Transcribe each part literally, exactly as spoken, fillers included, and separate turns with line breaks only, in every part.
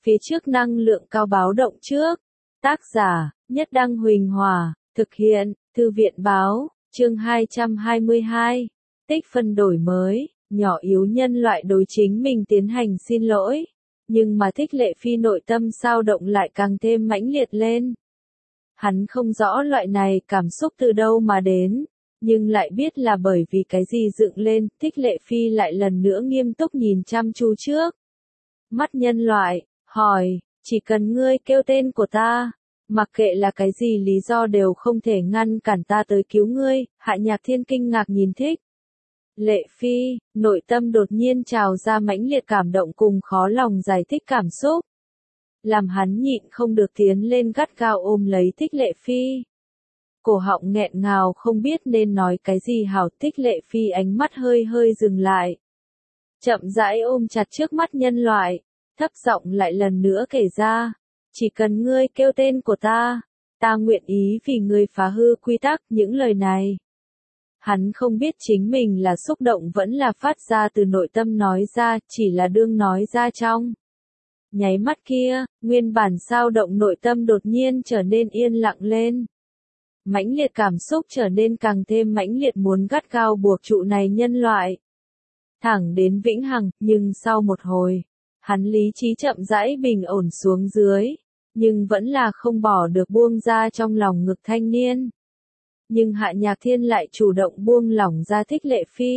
phía trước năng lượng cao báo động trước. Tác giả, Nhất Đăng Huỳnh Hòa, thực hiện, Thư viện Báo, chương hai trăm hai mươi hai. Tích phân đổi mới, nhỏ yếu nhân loại đối chính mình tiến hành xin lỗi. Nhưng mà Thích Lệ Phi nội tâm xao động lại càng thêm mãnh liệt lên. Hắn không rõ loại này cảm xúc từ đâu mà đến, nhưng lại biết là bởi vì cái gì dựng lên. Thích Lệ Phi lại lần nữa nghiêm túc nhìn chăm chú trước mắt nhân loại, hỏi, chỉ cần ngươi kêu tên của ta, mặc kệ là cái gì lý do đều không thể ngăn cản ta tới cứu ngươi. Hạ Nhạc Thiên kinh ngạc nhìn Thích Lệ Phi, nội tâm đột nhiên trào ra mãnh liệt cảm động cùng khó lòng giải thích cảm xúc. Làm hắn nhịn không được tiến lên gắt gao ôm lấy Thích Lệ Phi. Cổ họng nghẹn ngào không biết nên nói cái gì hảo. Thích Lệ Phi ánh mắt hơi hơi dừng lại. Chậm rãi ôm chặt trước mắt nhân loại, thấp giọng lại lần nữa kể ra, chỉ cần ngươi kêu tên của ta, ta nguyện ý vì ngươi phá hư quy tắc. Những lời này, hắn không biết chính mình là xúc động vẫn là phát ra từ nội tâm nói ra, chỉ là đương nói ra trong nháy mắt kia, nguyên bản xao động nội tâm đột nhiên trở nên yên lặng lên. Mãnh liệt cảm xúc trở nên càng thêm mãnh liệt, muốn gắt gao buộc trụ này nhân loại thẳng đến vĩnh hằng. Nhưng sau một hồi, hắn lý trí chậm rãi bình ổn xuống dưới, nhưng vẫn là không bỏ được buông ra trong lòng ngực thanh niên. Nhưng Hạ Nhạc Thiên lại chủ động buông lỏng ra Thích Lệ Phi.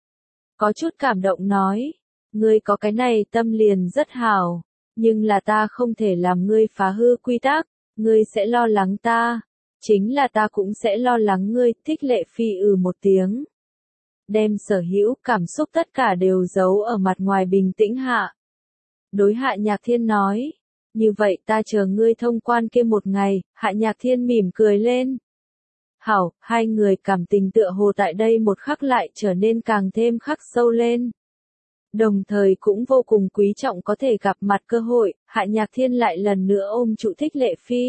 Có chút cảm động nói, ngươi có cái này tâm liền rất hảo, nhưng là ta không thể làm ngươi phá hư quy tắc, ngươi sẽ lo lắng ta, chính là ta cũng sẽ lo lắng ngươi. Thích Lệ Phi ừ một tiếng, đem sở hữu cảm xúc tất cả đều giấu ở mặt ngoài bình tĩnh hạ. Đối Hạ Nhạc Thiên nói, như vậy ta chờ ngươi thông quan kia một ngày. Hạ Nhạc Thiên mỉm cười lên. Hảo, hai người cảm tình tựa hồ tại đây một khắc lại trở nên càng thêm khắc sâu lên. Đồng thời cũng vô cùng quý trọng có thể gặp mặt cơ hội. Hạ Nhạc Thiên lại lần nữa ôm trụ Thích Lệ Phi.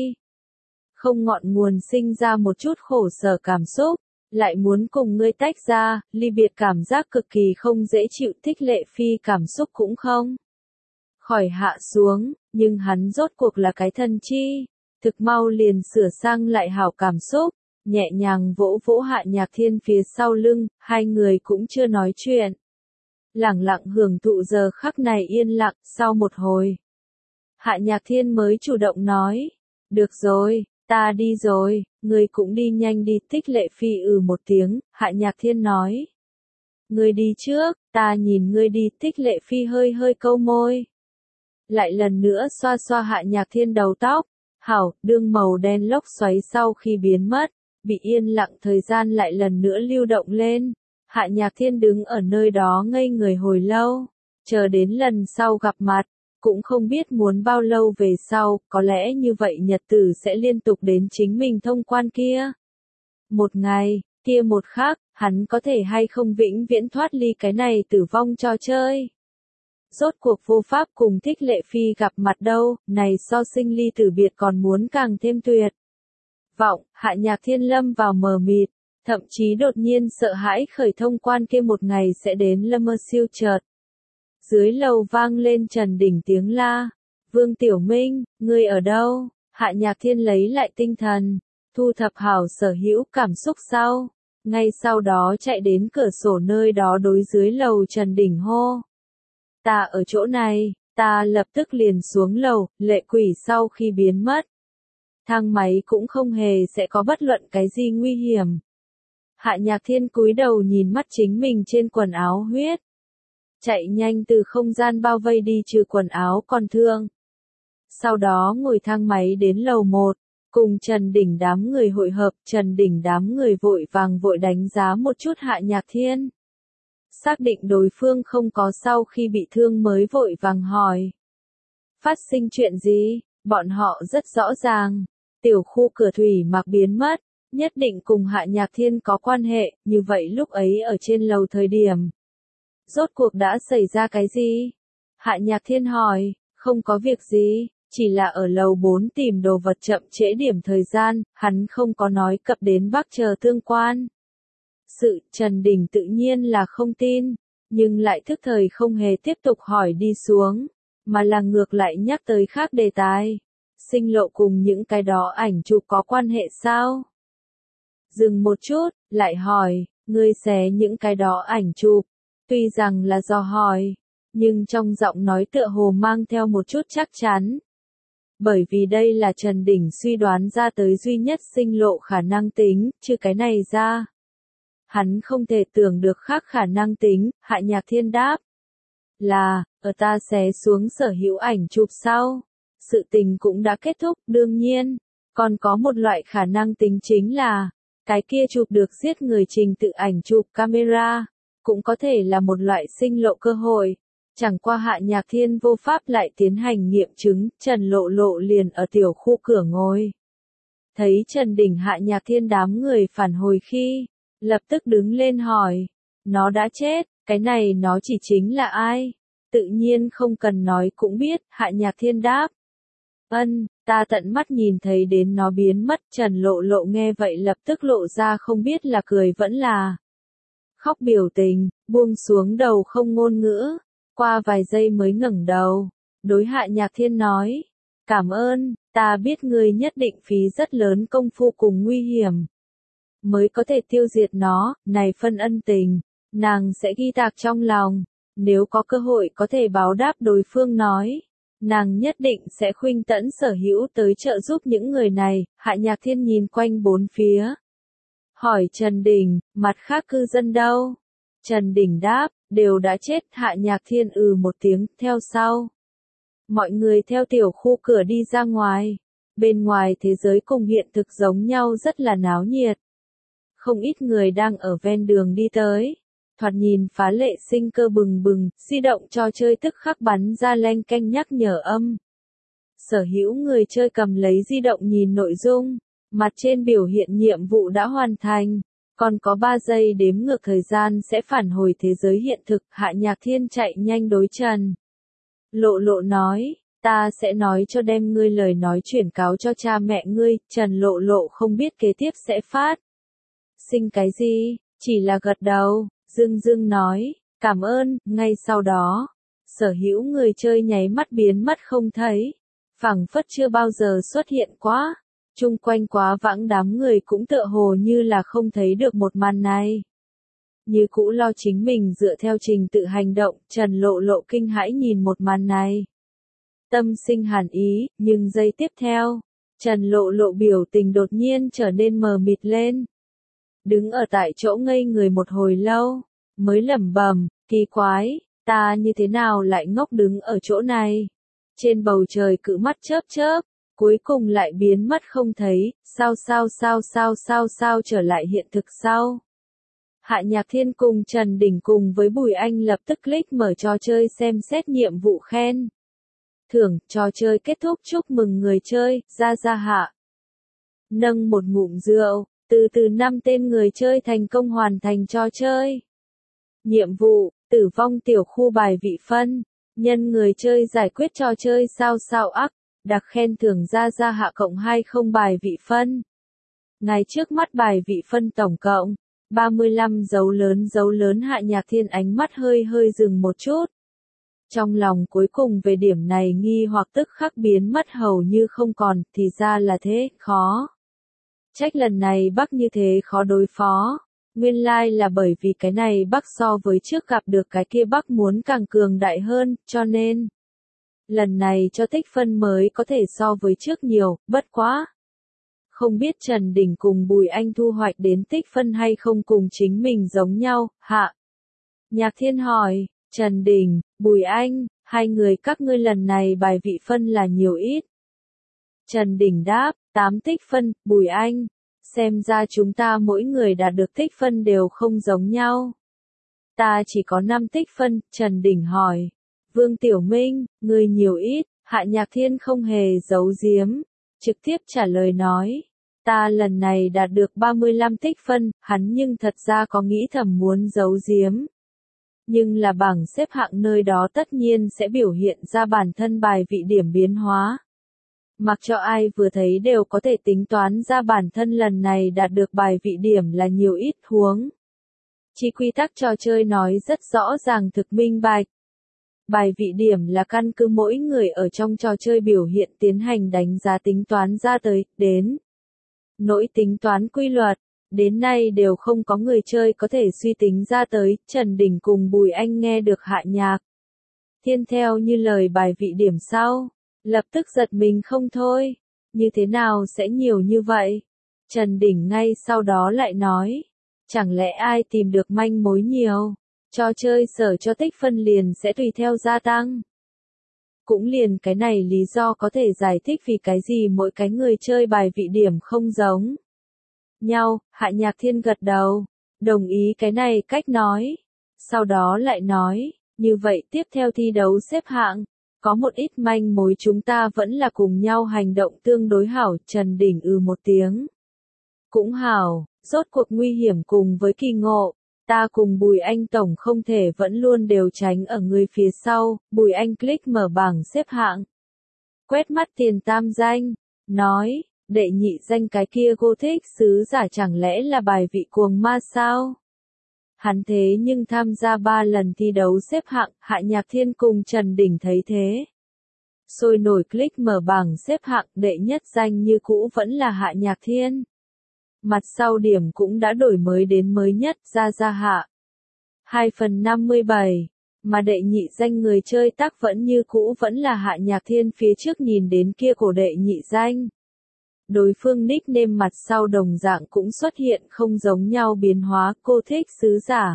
Không ngọn nguồn sinh ra một chút khổ sở cảm xúc, lại muốn cùng ngươi tách ra, ly biệt cảm giác cực kỳ không dễ chịu. Thích Lệ Phi cảm xúc cũng không khỏi hạ xuống, nhưng hắn rốt cuộc là cái thân chi, thực mau liền sửa sang lại hảo cảm xúc, nhẹ nhàng vỗ vỗ Hạ Nhạc Thiên phía sau lưng. Hai người cũng chưa nói chuyện, lẳng lặng hưởng thụ giờ khắc này yên lặng. Sau một hồi, Hạ Nhạc Thiên mới chủ động nói, được rồi, ta đi rồi, ngươi cũng đi nhanh đi. Thích Lệ Phi ừ một tiếng. Hạ Nhạc Thiên nói, ngươi đi trước, ta nhìn ngươi đi. Thích Lệ Phi hơi hơi câu môi, lại lần nữa xoa xoa Hạ Nhạc Thiên đầu tóc. Hảo, đương màu đen lốc xoáy sau khi biến mất, bị yên lặng thời gian lại lần nữa lưu động lên. Hạ Nhạc Thiên đứng ở nơi đó ngây người hồi lâu, chờ đến lần sau gặp mặt, cũng không biết muốn bao lâu về sau. Có lẽ như vậy nhật tử sẽ liên tục đến chính mình thông quan kia một ngày, kia một khắc, hắn có thể hay không vĩnh viễn thoát ly cái này tử vong trò chơi. Rốt cuộc vô pháp cùng Thích Lệ Phi gặp mặt đâu, này so sinh ly tử biệt còn muốn càng thêm tuyệt vọng. Hạ Nhạc Thiên lâm vào mờ mịt, thậm chí đột nhiên sợ hãi khởi thông quan kia một ngày sẽ đến. Lâm mơ siêu chợt dưới lầu vang lên trần đỉnh tiếng la, Vương Tiểu Minh, ngươi ở đâu? Hạ Nhạc Thiên lấy lại tinh thần, thu thập hảo sở hữu cảm xúc sau, ngay sau đó chạy đến cửa sổ nơi đó đối dưới lầu trần đỉnh hô, ta ở chỗ này. Ta lập tức liền xuống lầu. Lệ Quỷ sau khi biến mất, thang máy cũng không hề sẽ có bất luận cái gì nguy hiểm. Hạ Nhạc Thiên cúi đầu nhìn mắt chính mình trên quần áo huyết, chạy nhanh từ không gian bao vây đi trừ quần áo còn thương. Sau đó ngồi thang máy đến lầu một, cùng Trần Đỉnh đám người hội hợp. Trần Đỉnh đám người vội vàng vội đánh giá một chút Hạ Nhạc Thiên, xác định đối phương không có sau khi bị thương mới vội vàng hỏi, phát sinh chuyện gì? Bọn họ rất rõ ràng, tiểu khu cửa thủy mặc biến mất, nhất định cùng Hạ Nhạc Thiên có quan hệ. Như vậy lúc ấy ở trên lầu thời điểm, rốt cuộc đã xảy ra cái gì? Hạ Nhạc Thiên hỏi, không có việc gì, chỉ là ở lầu bốn tìm đồ vật chậm trễ điểm thời gian. Hắn không có nói cập đến Bắc chờ tương quan sự. Trần Đình tự nhiên là không tin, nhưng lại thức thời không hề tiếp tục hỏi đi xuống. mà là ngược lại nhắc tới khác đề tài. Sinh lộ cùng những cái đó ảnh chụp có quan hệ sao? Dừng một chút, lại hỏi, ngươi xé những cái đó ảnh chụp. Tuy rằng là do hỏi, nhưng trong giọng nói tựa hồ mang theo một chút chắc chắn. Bởi vì đây là Trần Đình suy đoán ra tới duy nhất sinh lộ khả năng tính, chứ cái này ra. Hắn không thể tưởng được khác khả năng tính, Hạ Nhạc Thiên đáp. Là, ở ta xé xuống sở hữu ảnh chụp sau. Sự tình cũng đã kết thúc, đương nhiên. Còn có một loại khả năng tính chính là, cái kia chụp được giết người trình tự ảnh chụp camera, cũng có thể là một loại sinh lộ cơ hội. Chẳng qua Hạ Nhạc Thiên vô pháp lại tiến hành nghiệm chứng, Trần Lộ Lộ liền ở tiểu khu cửa ngồi. Thấy Trần Đình Hạ Nhạc Thiên đám người phản hồi khi, lập tức đứng lên hỏi, nó đã chết, cái này nó chỉ chính là ai? Tự nhiên không cần nói cũng biết, Hạ Nhạc Thiên đáp. Ân, ta tận mắt nhìn thấy đến nó biến mất, Trần Lộ Lộ nghe vậy lập tức lộ ra không biết là cười vẫn là khóc biểu tình, buông xuống đầu không ngôn ngữ. Qua vài giây mới ngẩng đầu, đối Hạ Nhạc Thiên nói, cảm ơn, ta biết ngươi nhất định phí rất lớn công phu cùng nguy hiểm, mới có thể tiêu diệt nó, này phân ân tình, nàng sẽ ghi tạc trong lòng, nếu có cơ hội có thể báo đáp đối phương nói, nàng nhất định sẽ khuynh tẫn sở hữu tới trợ giúp những người này. Hạ Nhạc Thiên nhìn quanh bốn phía, hỏi Trần Đình, mặt khác cư dân đâu? Trần Đình đáp, đều đã chết. Hạ Nhạc Thiên ừ một tiếng, theo sau. Mọi người theo tiểu khu cửa đi ra ngoài. Bên ngoài thế giới cùng hiện thực giống nhau rất là náo nhiệt. Không ít người đang ở ven đường đi tới. Thoạt nhìn phá lệ sinh cơ bừng bừng, di động trò chơi tức khắc bắn ra leng keng nhắc nhở âm. Sở hữu người chơi cầm lấy di động nhìn nội dung. Mặt trên biểu hiện nhiệm vụ đã hoàn thành. Còn có ba giây đếm ngược thời gian sẽ phản hồi thế giới hiện thực. Hạ Nhạc Thiên chạy nhanh đối Trần Lộ Lộ nói, ta sẽ nói cho đem ngươi lời nói chuyển cáo cho cha mẹ ngươi. Trần Lộ Lộ không biết kế tiếp sẽ phát sinh cái gì, chỉ là gật đầu, dưng dưng nói, cảm ơn. Ngay sau đó, sở hữu người chơi nháy mắt biến mất không thấy, phảng phất chưa bao giờ xuất hiện quá. Chung quanh quá vãng đám người cũng tựa hồ như là không thấy được một màn này. Như cũ lo chính mình dựa theo trình tự hành động, Trần Lộ Lộ kinh hãi nhìn một màn này. Tâm sinh hàn ý, nhưng giây tiếp theo, Trần Lộ Lộ biểu tình đột nhiên trở nên mờ mịt lên. Đứng ở tại chỗ ngây người một hồi lâu, mới lẩm bẩm, kỳ quái, ta như thế nào lại ngốc đứng ở chỗ này. Trên bầu trời cự mắt chớp chớp. Cuối cùng lại biến mất không thấy, sao sao sao sao sao sao trở lại hiện thực sau. Hạ Nhạc Thiên cùng Trần Đình cùng với Bùi Anh lập tức click mở trò chơi xem xét nhiệm vụ khen thưởng, trò chơi kết thúc chúc mừng người chơi, ra ra hạ. Nâng một ngụm rượu, từ từ năm tên người chơi thành công hoàn thành trò chơi. Nhiệm vụ, tử vong tiểu khu bài vị phân, nhân người chơi giải quyết trò chơi sao sao ác. Đặc khen thưởng ra ra hạ cộng hai không bài vị phân. Ngay trước mắt bài vị phân tổng cộng, ba mươi lăm dấu lớn dấu lớn. Hạ Nhạc Thiên ánh mắt hơi hơi dừng một chút. Trong lòng cuối cùng về điểm này nghi hoặc tức khắc biến mất hầu như không còn, thì ra là thế, khó. Trách lần này Bắc như thế khó đối phó. Nguyên lai là bởi vì cái này Bắc so với trước gặp được cái kia Bắc muốn càng cường đại hơn, cho nên lần này cho tích phân mới có thể so với trước nhiều, bất quá. Không biết Trần Đình cùng Bùi Anh thu hoạch đến tích phân hay không cùng chính mình giống nhau. Hạ Nhạc Thiên hỏi, Trần Đình, Bùi Anh, hai người các ngươi lần này bài vị phân là nhiều ít. Trần Đình đáp, tám tích phân. Bùi Anh, xem ra chúng ta mỗi người đạt được tích phân đều không giống nhau. Ta chỉ có năm tích phân. Trần Đình hỏi, Vương Tiểu Minh, người nhiều ít? Hạ Nhạc Thiên không hề giấu giếm, trực tiếp trả lời nói, ta lần này đạt được ba mươi lăm tích phân. Hắn nhưng thật ra có nghĩ thầm muốn giấu giếm, nhưng là bảng xếp hạng nơi đó tất nhiên sẽ biểu hiện ra bản thân bài vị điểm biến hóa. Mặc cho ai vừa thấy đều có thể tính toán ra bản thân lần này đạt được bài vị điểm là nhiều ít. Huống chi quy tắc trò chơi nói rất rõ ràng thực minh bạch. Bài vị điểm là căn cứ mỗi người ở trong trò chơi biểu hiện tiến hành đánh giá tính toán ra tới, đến. Nỗi tính toán quy luật, đến nay đều không có người chơi có thể suy tính ra tới, Trần Đình cùng Bùi Anh nghe được Hạ Nhạc Thiên theo như lời bài vị điểm sau, lập tức giật mình không thôi, như thế nào sẽ nhiều như vậy? Trần Đình ngay sau đó lại nói, chẳng lẽ ai tìm được manh mối nhiều, trò chơi sở cho tích phân liền sẽ tùy theo gia tăng. Cũng liền cái này lý do có thể giải thích vì cái gì mỗi cái người chơi bài vị điểm không giống nhau. Hạ Nhạc Thiên gật đầu, đồng ý cái này cách nói. Sau đó lại nói, như vậy tiếp theo thi đấu xếp hạng, có một ít manh mối chúng ta vẫn là cùng nhau hành động tương đối hảo. Trần Đình ừ một tiếng. Cũng hảo, rốt cuộc nguy hiểm cùng với kỳ ngộ. Ta cùng Bùi Anh tổng không thể vẫn luôn đều tránh ở người phía sau. Bùi Anh click mở bảng xếp hạng. Quét mắt tiền tam danh, nói, đệ nhị danh cái kia Gothic sứ giả chẳng lẽ là bài vị cuồng ma sao? Hắn thế nhưng tham gia ba lần thi đấu xếp hạng. Hạ Nhạc Thiên cùng Trần Đình thấy thế, sôi nổi click mở bảng xếp hạng. Đệ nhất danh như cũ vẫn là Hạ Nhạc Thiên. Mặt sau điểm cũng đã đổi mới đến mới nhất, ra ra hạ. hai phần năm mươi bảy, mà đệ nhị danh người chơi tắc vẫn như cũ vẫn là Hạ Nhạc Thiên. Phía trước nhìn đến kia cổ đệ nhị danh, đối phương nickname mặt sau đồng dạng cũng xuất hiện không giống nhau biến hóa. Cô thích sứ giả.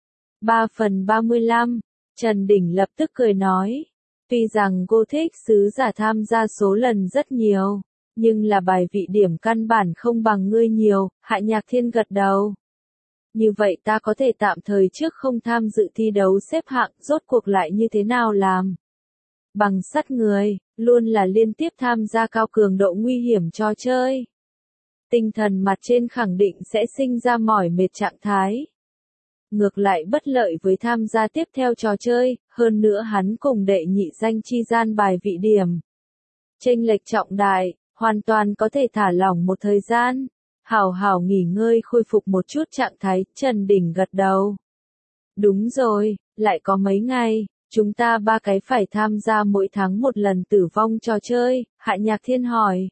ba phần ba mươi lăm, Trần Đình lập tức cười nói, tuy rằng cô thích sứ giả tham gia số lần rất nhiều, nhưng là bài vị điểm căn bản không bằng ngươi nhiều. Hạ Nhạc Thiên gật đầu. Như vậy ta có thể tạm thời trước không tham dự thi đấu xếp hạng, rốt cuộc lại như thế nào làm? Bằng sắt người, luôn là liên tiếp tham gia cao cường độ nguy hiểm trò chơi. Tinh thần mặt trên khẳng định sẽ sinh ra mỏi mệt trạng thái. Ngược lại bất lợi với tham gia tiếp theo trò chơi, hơn nữa hắn cùng đệ nhị danh chi gian bài vị điểm chênh lệch trọng đại, hoàn toàn có thể thả lỏng một thời gian, hảo hảo nghỉ ngơi khôi phục một chút trạng thái. Trần Đình gật đầu. Đúng rồi, lại có mấy ngày, chúng ta ba cái phải tham gia mỗi tháng một lần tử vong trò chơi. Hạ Nhạc Thiên hỏi.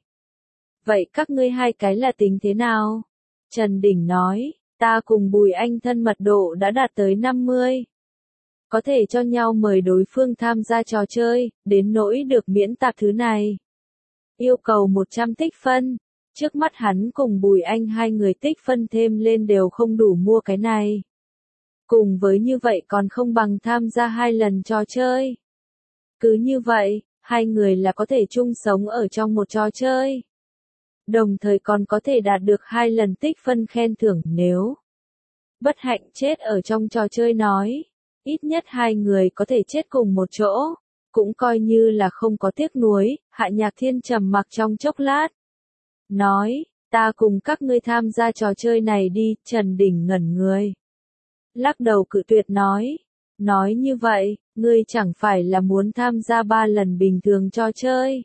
Vậy các ngươi hai cái là tính thế nào? Trần Đình nói, ta cùng Bùi Anh thân mật độ đã đạt tới năm mươi. Có thể cho nhau mời đối phương tham gia trò chơi, đến nỗi được miễn tạp thứ này. Yêu cầu một trăm tích phân. Trước mắt hắn cùng Bùi Anh hai người tích phân thêm lên đều không đủ mua cái này. Cùng với như vậy còn không bằng tham gia hai lần trò chơi. Cứ như vậy, hai người là có thể chung sống ở trong một trò chơi. Đồng thời còn có thể đạt được hai lần tích phân khen thưởng. Nếu bất hạnh chết ở trong trò chơi nói, ít nhất hai người có thể chết cùng một chỗ, cũng coi như là không có tiếc nuối. Hạ Nhạc Thiên trầm mặc trong chốc lát, nói, ta cùng các ngươi tham gia trò chơi này đi. Trần Đình ngẩn người, lắc đầu cự tuyệt nói, nói như vậy, ngươi chẳng phải là muốn tham gia ba lần bình thường trò chơi.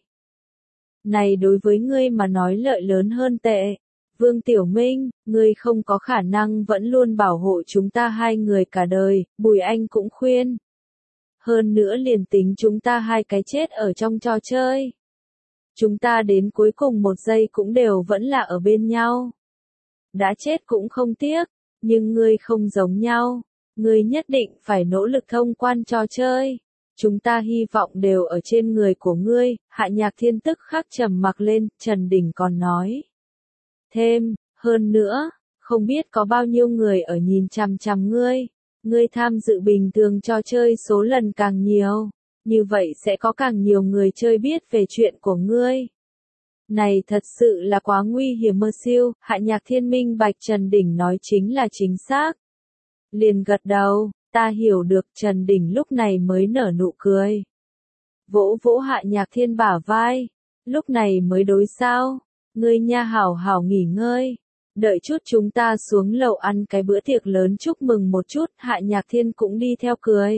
Này đối với ngươi mà nói lợi lớn hơn tệ. Vương Tiểu Minh, ngươi không có khả năng vẫn luôn bảo hộ chúng ta hai người cả đời. Bùi Anh cũng khuyên. Hơn nữa liền tính chúng ta hai cái chết ở trong trò chơi, chúng ta đến cuối cùng một giây cũng đều vẫn là ở bên nhau. Đã chết cũng không tiếc, nhưng ngươi không giống nhau. Ngươi nhất định phải nỗ lực thông quan trò chơi. Chúng ta hy vọng đều ở trên người của ngươi. Hạ Nhạc Thiên tức khắc trầm mặc lên. Trần Đình còn nói thêm, hơn nữa, không biết có bao nhiêu người ở nhìn chằm chằm ngươi. Ngươi tham dự bình thường trò chơi số lần càng nhiều, như vậy sẽ có càng nhiều người chơi biết về chuyện của ngươi. Này thật sự là quá nguy hiểm mơ siêu. Hạ Nhạc Thiên minh bạch Trần Đình nói chính là chính xác. Liền gật đầu, ta hiểu được. Trần Đình lúc này mới nở nụ cười, vỗ vỗ Hạ Nhạc Thiên bả vai, lúc này mới đối sao, ngươi nha hảo hảo nghỉ ngơi, đợi chút chúng ta xuống lầu ăn cái bữa tiệc lớn chúc mừng một chút. Hạ Nhạc Thiên cũng đi theo cười,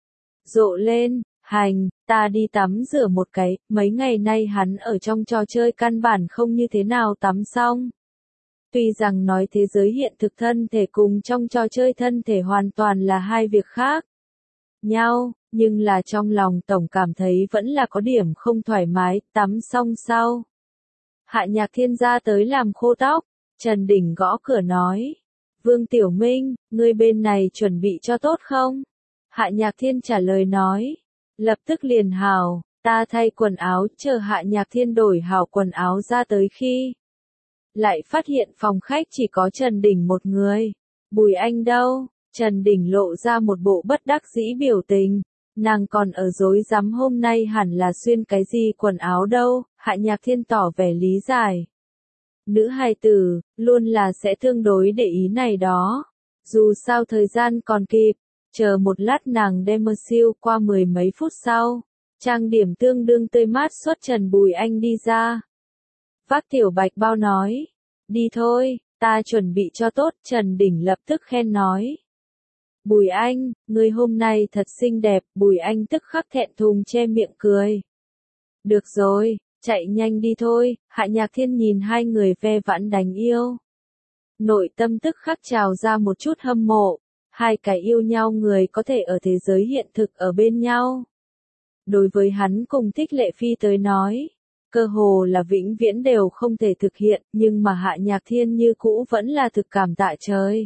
rộ lên, hành, ta đi tắm rửa một cái. Mấy ngày nay hắn ở trong trò chơi căn bản không như thế nào tắm xong. Tuy rằng nói thế giới hiện thực thân thể cùng trong trò chơi thân thể hoàn toàn là hai việc khác nhau, nhưng là trong lòng tổng cảm thấy vẫn là có điểm không thoải mái, tắm xong sau. Hạ Nhạc Thiên ra tới làm khô tóc, Trần Đình gõ cửa nói. Vương Tiểu Minh, ngươi bên này chuẩn bị cho tốt không? Hạ Nhạc Thiên trả lời nói. Lập tức liền hào, ta thay quần áo, chờ Hạ Nhạc Thiên đổi hào quần áo ra tới khi. Lại phát hiện phòng khách chỉ có Trần Đình một người. Bùi Anh đâu? Trần Đình lộ ra một bộ bất đắc dĩ biểu tình. Nàng còn ở dối rắm hôm nay hẳn là xuyên cái gì quần áo đâu, Hạ Nhạc Thiên tỏ vẻ lý giải. Nữ hài tử, luôn là sẽ tương đối để ý này đó. Dù sao thời gian còn kịp, chờ một lát nàng đem mơ siêu qua mười mấy phút sau. Trang điểm tương đương tươi mát xuất Trần Bùi Anh đi ra. Vác tiểu bạch bao nói, đi thôi, ta chuẩn bị cho tốt, Trần Đình lập tức khen nói. Bùi Anh, người hôm nay thật xinh đẹp, Bùi Anh tức khắc thẹn thùng che miệng cười. Được rồi, chạy nhanh đi thôi, Hạ Nhạc Thiên nhìn hai người ve vãn đánh yêu. Nội tâm tức khắc trào ra một chút hâm mộ, hai cái yêu nhau người có thể ở thế giới hiện thực ở bên nhau. Đối với hắn cùng Thích Lệ Phi tới nói, cơ hồ là vĩnh viễn đều không thể thực hiện, nhưng mà Hạ Nhạc Thiên như cũ vẫn là thực cảm tạ trời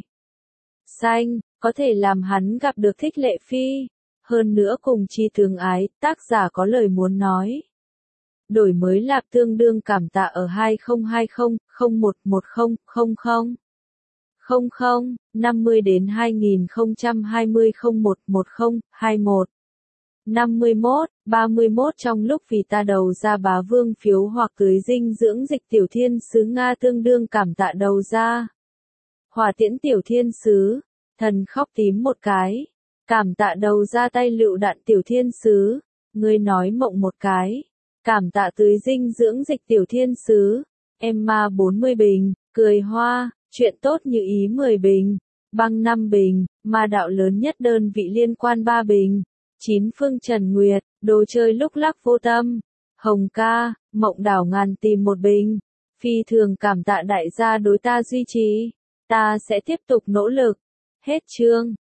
xanh, có thể làm hắn gặp được Thích Lệ Phi, hơn nữa cùng chi tương ái, tác giả có lời muốn nói. Đổi mới lạc tương đương cảm tạ ở hai không hai không, không một một không, không không, không không, năm mươi đến hai nghìn không trăm hai mươi không một một không, hai một. năm mươi mốt, ba mươi mốt trong lúc vì ta đầu ra bá vương phiếu hoặc tưới dinh dưỡng dịch tiểu thiên sứ Nga tương đương cảm tạ đầu ra. Hỏa tiễn tiểu thiên sứ, thần khóc tím một cái, cảm tạ đầu ra tay lựu đạn tiểu thiên sứ, ngươi nói mộng một cái, cảm tạ tưới dinh dưỡng dịch tiểu thiên sứ, Emma bốn mươi bình, cười hoa, chuyện tốt như ý mười bình, băng năm bình, ma đạo lớn nhất đơn vị liên quan ba bình. Chín phương Trần Nguyệt, đồ chơi lúc lắc vô tâm, Hồng ca, mộng đảo ngàn tìm một bình, phi thường cảm tạ đại gia đối ta duy trì, ta sẽ tiếp tục nỗ lực, hết chương.